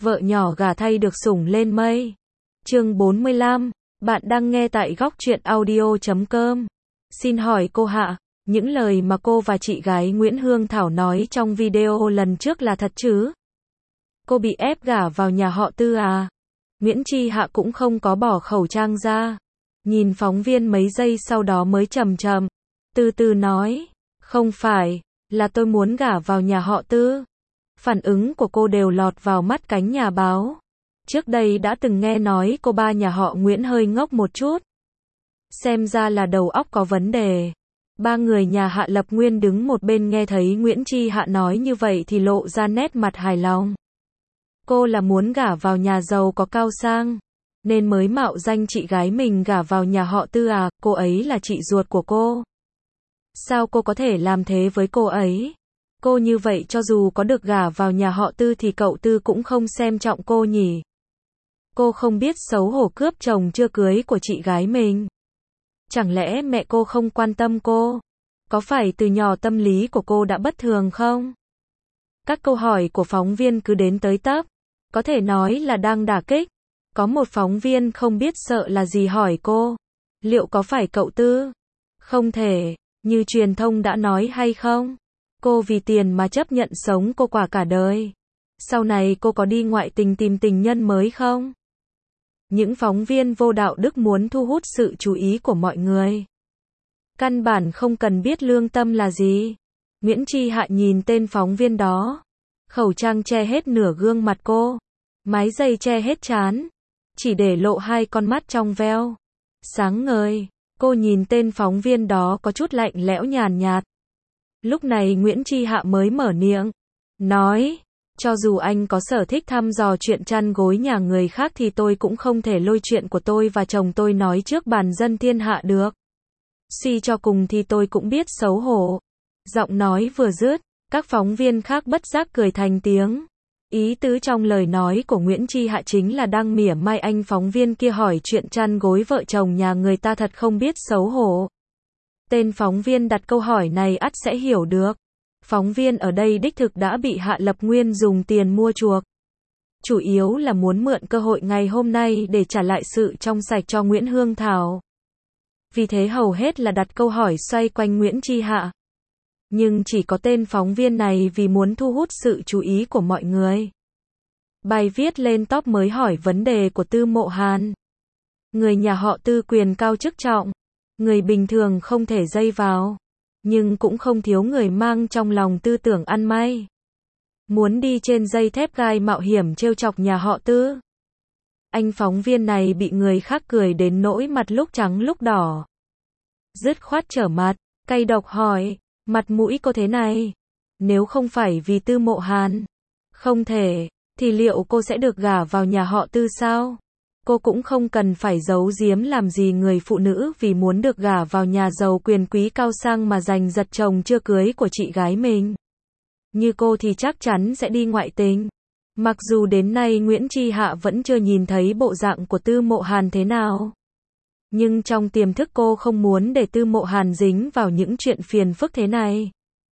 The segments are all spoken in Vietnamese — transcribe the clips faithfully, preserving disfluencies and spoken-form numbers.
vợ nhỏ gả thay được sủng lên mây. Chương bốn mươi lăm, bạn đang nghe tại góc truyện audio chấm com. Xin hỏi cô Hạ, những lời mà cô và chị gái Nguyễn Hương Thảo nói trong video lần trước là thật chứ? Cô bị ép gả vào nhà họ Tư à? Nguyễn Chi Hạ cũng không có bỏ khẩu trang ra. Nhìn phóng viên mấy giây sau đó mới chậm chậm, từ từ nói, không phải, là tôi muốn gả vào nhà họ Tư. Phản ứng của cô đều lọt vào mắt cánh nhà báo. Trước đây đã từng nghe nói cô ba nhà họ Nguyễn hơi ngốc một chút. Xem ra là đầu óc có vấn đề. Ba người nhà Hạ Lập Nguyên đứng một bên nghe thấy Nguyễn Chi Hạ nói như vậy thì lộ ra nét mặt hài lòng. Cô là muốn gả vào nhà giàu có cao sang, nên mới mạo danh chị gái mình gả vào nhà họ Tư à, cô ấy là chị ruột của cô. Sao cô có thể làm thế với cô ấy? Cô như vậy cho dù có được gả vào nhà họ Tư thì cậu Tư cũng không xem trọng cô nhỉ? Cô không biết xấu hổ cướp chồng chưa cưới của chị gái mình. Chẳng lẽ mẹ cô không quan tâm cô? Có phải từ nhỏ tâm lý của cô đã bất thường không? Các câu hỏi của phóng viên cứ đến tới tấp, có thể nói là đang đả kích. Có một phóng viên không biết sợ là gì hỏi cô, liệu có phải cậu Tư? Không thể, như truyền thông đã nói hay không? Cô vì tiền mà chấp nhận sống cô quả cả đời. Sau này cô có đi ngoại tình tìm tình nhân mới không? Những phóng viên vô đạo đức muốn thu hút sự chú ý của mọi người. Căn bản không cần biết lương tâm là gì. Nguyễn Chi Hạ nhìn tên phóng viên đó. Khẩu trang che hết nửa gương mặt cô. Mái dây che hết trán. Chỉ để lộ hai con mắt trong veo. Sáng ngời. Cô nhìn tên phóng viên đó có chút lạnh lẽo nhàn nhạt. Lúc này Nguyễn Chi Hạ mới mở miệng. Nói. Cho dù anh có sở thích thăm dò chuyện chăn gối nhà người khác thì tôi cũng không thể lôi chuyện của tôi và chồng tôi nói trước bàn dân thiên hạ được. Suy cho cùng thì tôi cũng biết xấu hổ. Giọng nói vừa dứt, các phóng viên khác bất giác cười thành tiếng. Ý tứ trong lời nói của Nguyễn Chi Hạ chính là đang mỉa mai anh phóng viên kia hỏi chuyện chăn gối vợ chồng nhà người ta thật không biết xấu hổ. Tên phóng viên đặt câu hỏi này ắt sẽ hiểu được. Phóng viên ở đây đích thực đã bị Hạ Lập Nguyên dùng tiền mua chuộc. Chủ yếu là muốn mượn cơ hội ngày hôm nay để trả lại sự trong sạch cho Nguyễn Hương Thảo. Vì thế hầu hết là đặt câu hỏi xoay quanh Nguyễn Chi Hạ. Nhưng chỉ có tên phóng viên này vì muốn thu hút sự chú ý của mọi người. Bài viết lên top mới hỏi vấn đề của Tư Mộ Hàn. Người nhà họ Tư quyền cao chức trọng. Người bình thường không thể dây vào. Nhưng cũng không thiếu người mang trong lòng tư tưởng ăn may. Muốn đi trên dây thép gai mạo hiểm trêu chọc nhà họ Tư. Anh phóng viên này bị người khác cười đến nỗi mặt lúc trắng lúc đỏ. Dứt khoát trở mặt, cay độc hỏi, mặt mũi cô thế này. Nếu không phải vì Tư Mộ Hàn, không thể, thì liệu cô sẽ được gả vào nhà họ Tư sao? Cô cũng không cần phải giấu giếm làm gì người phụ nữ vì muốn được gả vào nhà giàu quyền quý cao sang mà giành giật chồng chưa cưới của chị gái mình. Như cô thì chắc chắn sẽ đi ngoại tình. Mặc dù đến nay Nguyễn Chi Hạ vẫn chưa nhìn thấy bộ dạng của Tư Mộ Hàn thế nào. Nhưng trong tiềm thức cô không muốn để Tư Mộ Hàn dính vào những chuyện phiền phức thế này.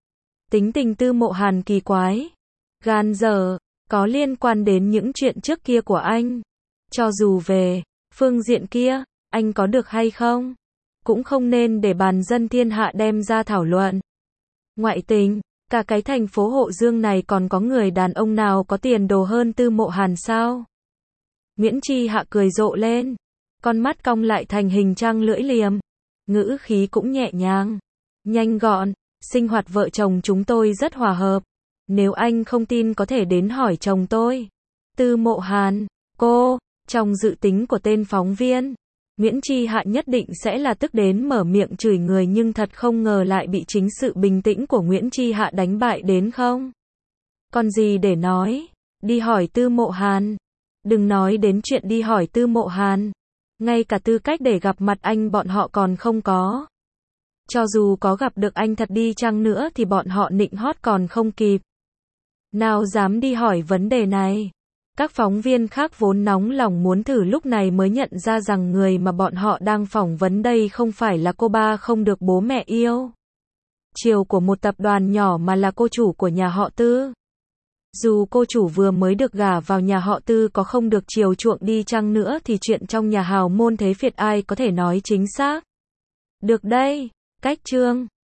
Tính tình Tư Mộ Hàn kỳ quái, gan dở, có liên quan đến những chuyện trước kia của anh. Cho dù về phương diện kia, anh có được hay không, cũng không nên để bàn dân thiên hạ đem ra thảo luận. Ngoại tình, cả cái thành phố Hộ Dương này còn có người đàn ông nào có tiền đồ hơn Tư Mộ Hàn sao? Nguyễn Chi Hạ cười rộ lên, con mắt cong lại thành hình trăng lưỡi liềm, ngữ khí cũng nhẹ nhàng, nhanh gọn, sinh hoạt vợ chồng chúng tôi rất hòa hợp. Nếu anh không tin có thể đến hỏi chồng tôi. Tư Mộ Hàn, cô. Trong dự tính của tên phóng viên, Nguyễn Chi Hạ nhất định sẽ là tức đến mở miệng chửi người nhưng thật không ngờ lại bị chính sự bình tĩnh của Nguyễn Chi Hạ đánh bại đến không. Còn gì để nói, đi hỏi Tư Mộ Hàn. Đừng nói đến chuyện đi hỏi Tư Mộ Hàn, ngay cả tư cách để gặp mặt anh bọn họ còn không có. Cho dù có gặp được anh thật đi chăng nữa thì bọn họ nịnh hót còn không kịp. Nào dám đi hỏi vấn đề này. Các phóng viên khác vốn nóng lòng muốn thử lúc này mới nhận ra rằng người mà bọn họ đang phỏng vấn đây không phải là cô ba không được bố mẹ yêu chiều của một tập đoàn nhỏ mà là cô chủ của nhà họ Tư. Dù cô chủ vừa mới được gả vào nhà họ Tư có không được chiều chuộng đi chăng nữa thì chuyện trong nhà hào môn thế Việt ai có thể nói chính xác. Được đây, cách chương